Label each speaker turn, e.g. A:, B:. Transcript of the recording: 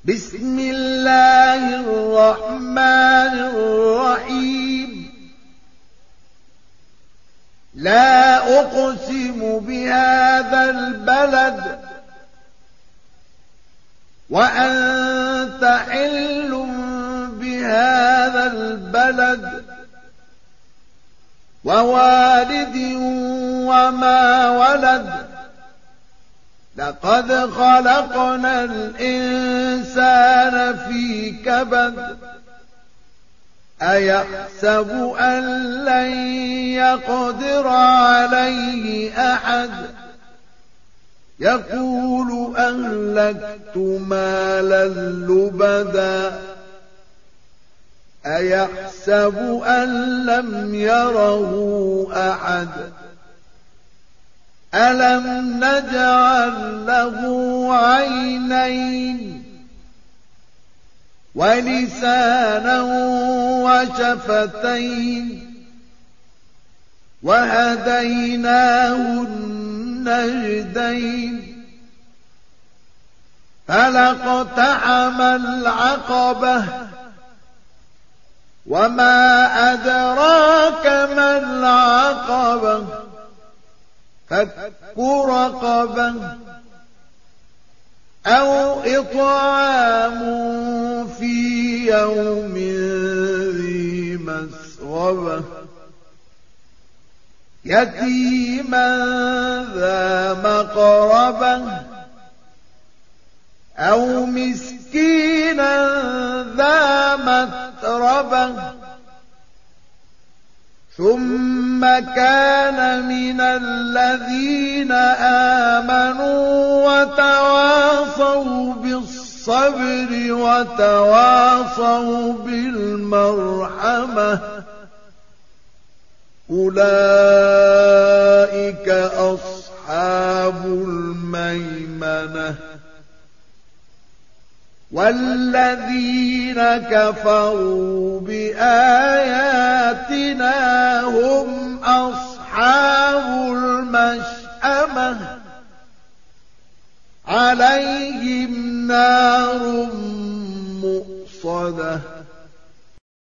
A: بسم الله الرحمن الرحيم لا أقسم بهذا البلد وأنت حل بهذا البلد ووالد وما ولد لقد خلقنا الإنسان في كبد أيحسب أن لن يقدر عليه أحد يقول أهلكت مالا لبدا أيحسب أن لم يره أحد ألم نجعل له عينين ولسانا وشفتين وهديناه النجدين فلاقتحم العقبة وما أدراك ما العقبة فك رقبة أو إطعام في يوم ذي مسغبة يتيما ذا مقربة أو مسكينا ذا متربة ثم كان من الذين آمنوا وتواصوا بالصبر وتواصوا بالمرحمة أولئك أصحاب الميمنة والذين كفروا بآياتنا هم أصحاب المشأمة عليهم نار مؤصدة